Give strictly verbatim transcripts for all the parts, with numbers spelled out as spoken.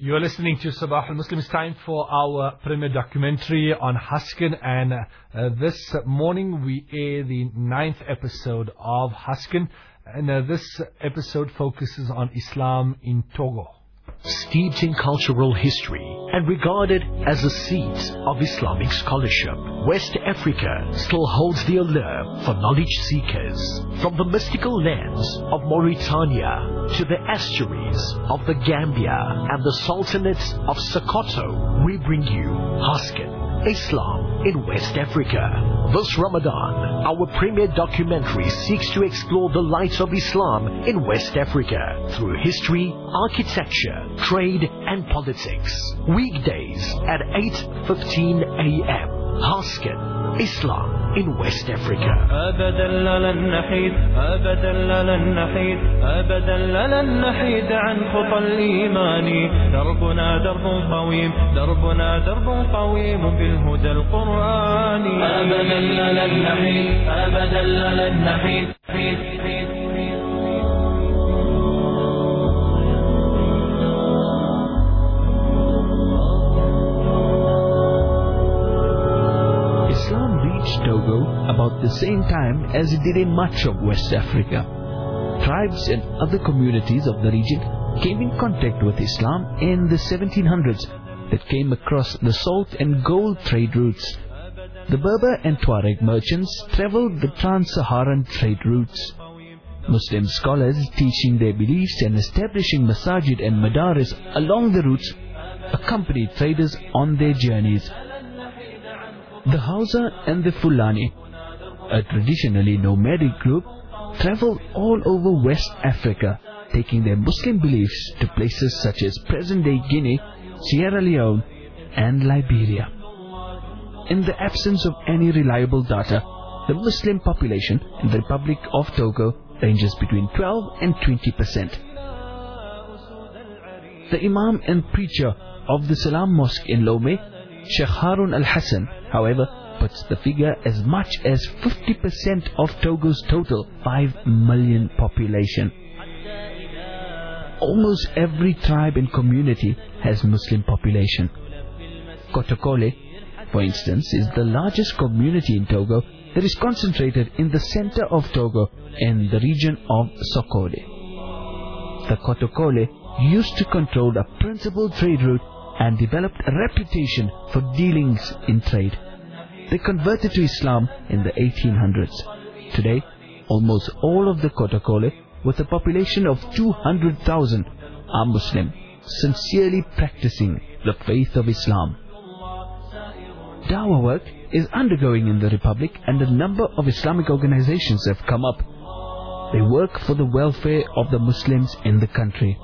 You're listening to Sabah al-Muslim. It's time for our premier documentary on Haskin, and uh, this morning we air the ninth episode of Haskin, and uh, this episode focuses on Islam in Togo. Steeped in cultural history and regarded as the seat of Islamic scholarship, West Africa still holds the allure for knowledge seekers. From the mystical lands of Mauritania to the estuaries of the Gambia and the Sultanate of Sokoto, we bring you Haskin, Islam in West Africa. This Ramadan, our premier documentary seeks to explore the light of Islam in West Africa through history, architecture, trade and politics. Weekdays at eight fifteen a m Haskin, Islam in West Africa. أبدا لن نحيد أبدا لن نحيد أبدا لن نحيد عن خطى الإيمان. دربنا درب قويم دربنا درب قويم بالهدى القرآني. أبدا لن نحيد أبدا لن نحيد. Islam reached Togo about the same time as it did in much of West Africa. Tribes and other communities of the region came in contact with Islam in the seventeen hundreds that came across the salt and gold trade routes. The Berber and Tuareg merchants travelled the trans-Saharan trade routes. Muslim scholars teaching their beliefs and establishing masajid and madaris along the routes accompanied traders on their journeys. The Hausa and the Fulani, a traditionally nomadic group, travelled all over West Africa, taking their Muslim beliefs to places such as present-day Guinea, Sierra Leone and Liberia. In the absence of any reliable data, the Muslim population in the Republic of Togo ranges between twelve and twenty percent. The Imam and preacher of the Salam Mosque in Lomé, Sheikh Harun Al-Hassan, however, puts the figure as much as fifty percent of Togo's total five million population. Almost every tribe and community has Muslim population. Kotokole, for instance, is the largest community in Togo that is concentrated in the center of Togo in the region of Sokode. The Kotokole used to control the principal trade route and developed a reputation for dealings in trade. They converted to Islam in the eighteen hundreds. Today, almost all of the Kotokole, with a population of two hundred thousand, are Muslim, sincerely practicing the faith of Islam. Dawah work is undergoing in the Republic, and a number of Islamic organizations have come up. They work for the welfare of the Muslims in the country.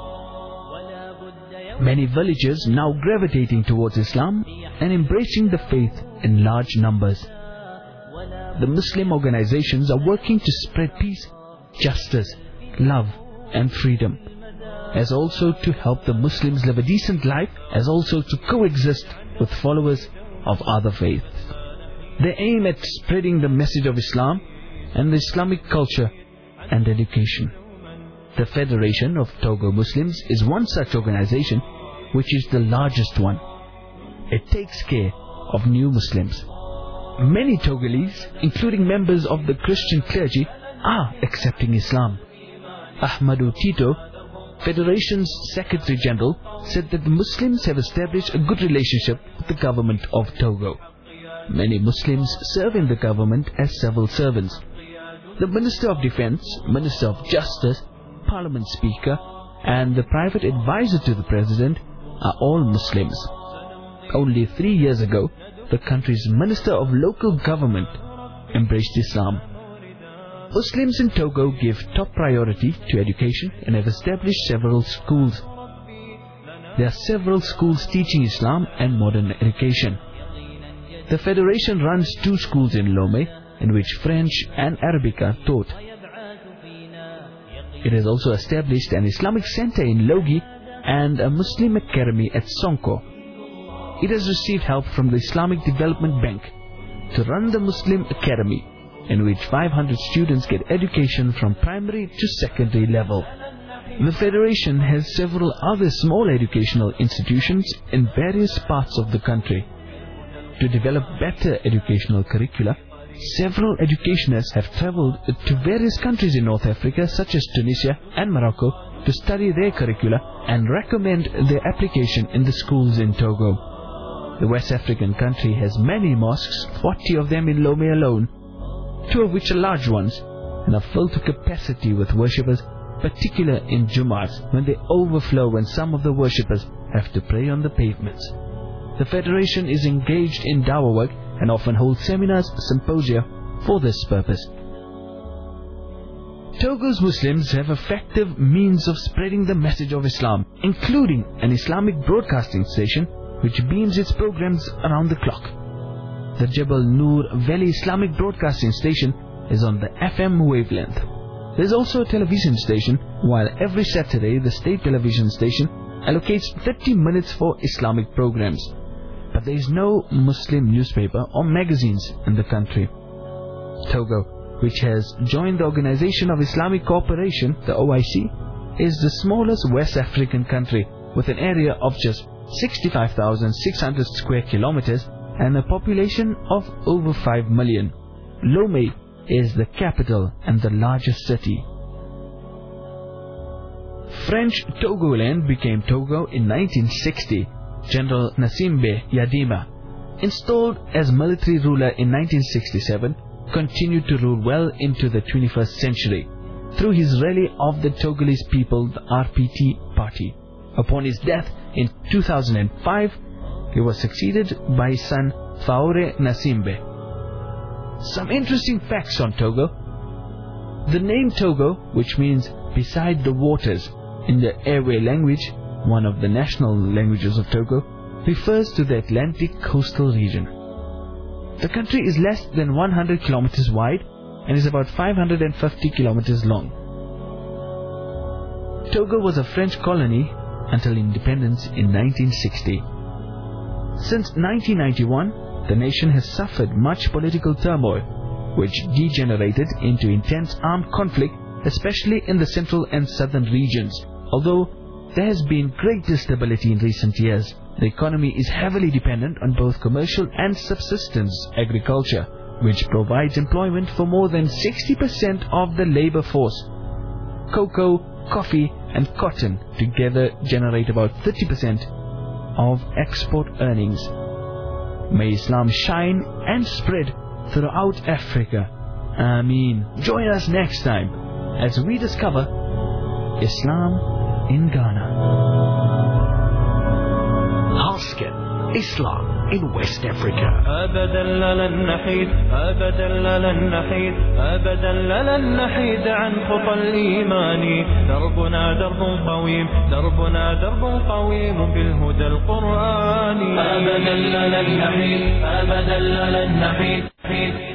Many villagers now gravitating towards Islam and embracing the faith in large numbers. The Muslim organizations are working to spread peace, justice, love and freedom, as also to help the Muslims live a decent life, as also to coexist with followers of other faiths. They aim at spreading the message of Islam and the Islamic culture and education. The Federation of Togo Muslims is one such organization, which is the largest one. It takes care of new Muslims. Many Togolese, including members of the Christian clergy, are accepting Islam. Ahmadou Tito, Federation's Secretary General, said that the Muslims have established a good relationship with the government of Togo. Many Muslims serve in the government as civil servants. The Minister of Defense, Minister of Justice, Parliament Speaker and the private advisor to the President are all Muslims. Only three years ago, the country's Minister of Local Government embraced Islam. Muslims in Togo give top priority to education and have established several schools. There are several schools teaching Islam and modern education. The Federation runs two schools in Lomé, in which French and Arabic are taught. It has also established an Islamic center in Logi and a Muslim academy at Sonko. It has received help from the Islamic Development Bank to run the Muslim academy, in which five hundred students get education from primary to secondary level. The Federation has several other small educational institutions in various parts of the country. To develop better educational curricula, several educationists have travelled to various countries in North Africa such as Tunisia and Morocco to study their curricula and recommend their application in the schools in Togo. The West African country has many mosques, forty of them in Lomé alone, two of which are large ones, and are filled to capacity with worshippers, particularly in Jum'ahs, when they overflow and some of the worshippers have to pray on the pavements. The Federation is engaged in dawah work and often holds seminars, symposia for this purpose. Togo's Muslims have effective means of spreading the message of Islam, including an Islamic broadcasting station which beams its programs around the clock. The Jebel Noor Valley Islamic Broadcasting Station is on the F M wavelength. There is also a television station, while every Saturday the state television station allocates thirty minutes for Islamic programs. But there is no Muslim newspaper or magazines in the country. Togo, which has joined the Organization of Islamic Cooperation, the O I C, is the smallest West African country with an area of just sixty-five thousand six hundred square kilometers and a population of over five million. Lomé is the capital and the largest city. French Togoland became Togo in nineteen sixty. General Nassimbe Yadima, installed as military ruler in nineteen sixty-seven, continued to rule well into the twenty-first century through his Rally of the Togolese People, the R P T party. Upon his death in two thousand five, he was succeeded by his son Faure Nassimbe. Some interesting facts on Togo. The name Togo, which means beside the waters in the Ewe language, one of the national languages of Togo, refers to the Atlantic coastal region. The country is less than one hundred kilometers wide and is about five hundred fifty kilometers long. Togo was a French colony until independence in nineteen sixty. Since nineteen ninety-one, the nation has suffered much political turmoil, which degenerated into intense armed conflict, especially in the central and southern regions. Although there has been greater stability in recent years, the economy is heavily dependent on both commercial and subsistence agriculture, which provides employment for more than sixty percent of the labor force. Cocoa, coffee and cotton together generate about thirty percent of export earnings. May Islam shine and spread throughout Africa. Ameen. Join us next time as we discover Islam in Ghana. Haskin, Islam in West Africa. أبدا لن نحيد أبدا لن نحيد أبدا لن نحيد عن خطى الإيمان. دربنا درب قويم دربنا درب قويم بالهدى القرآني. أبدا لن نحيد أبدا لن نحيد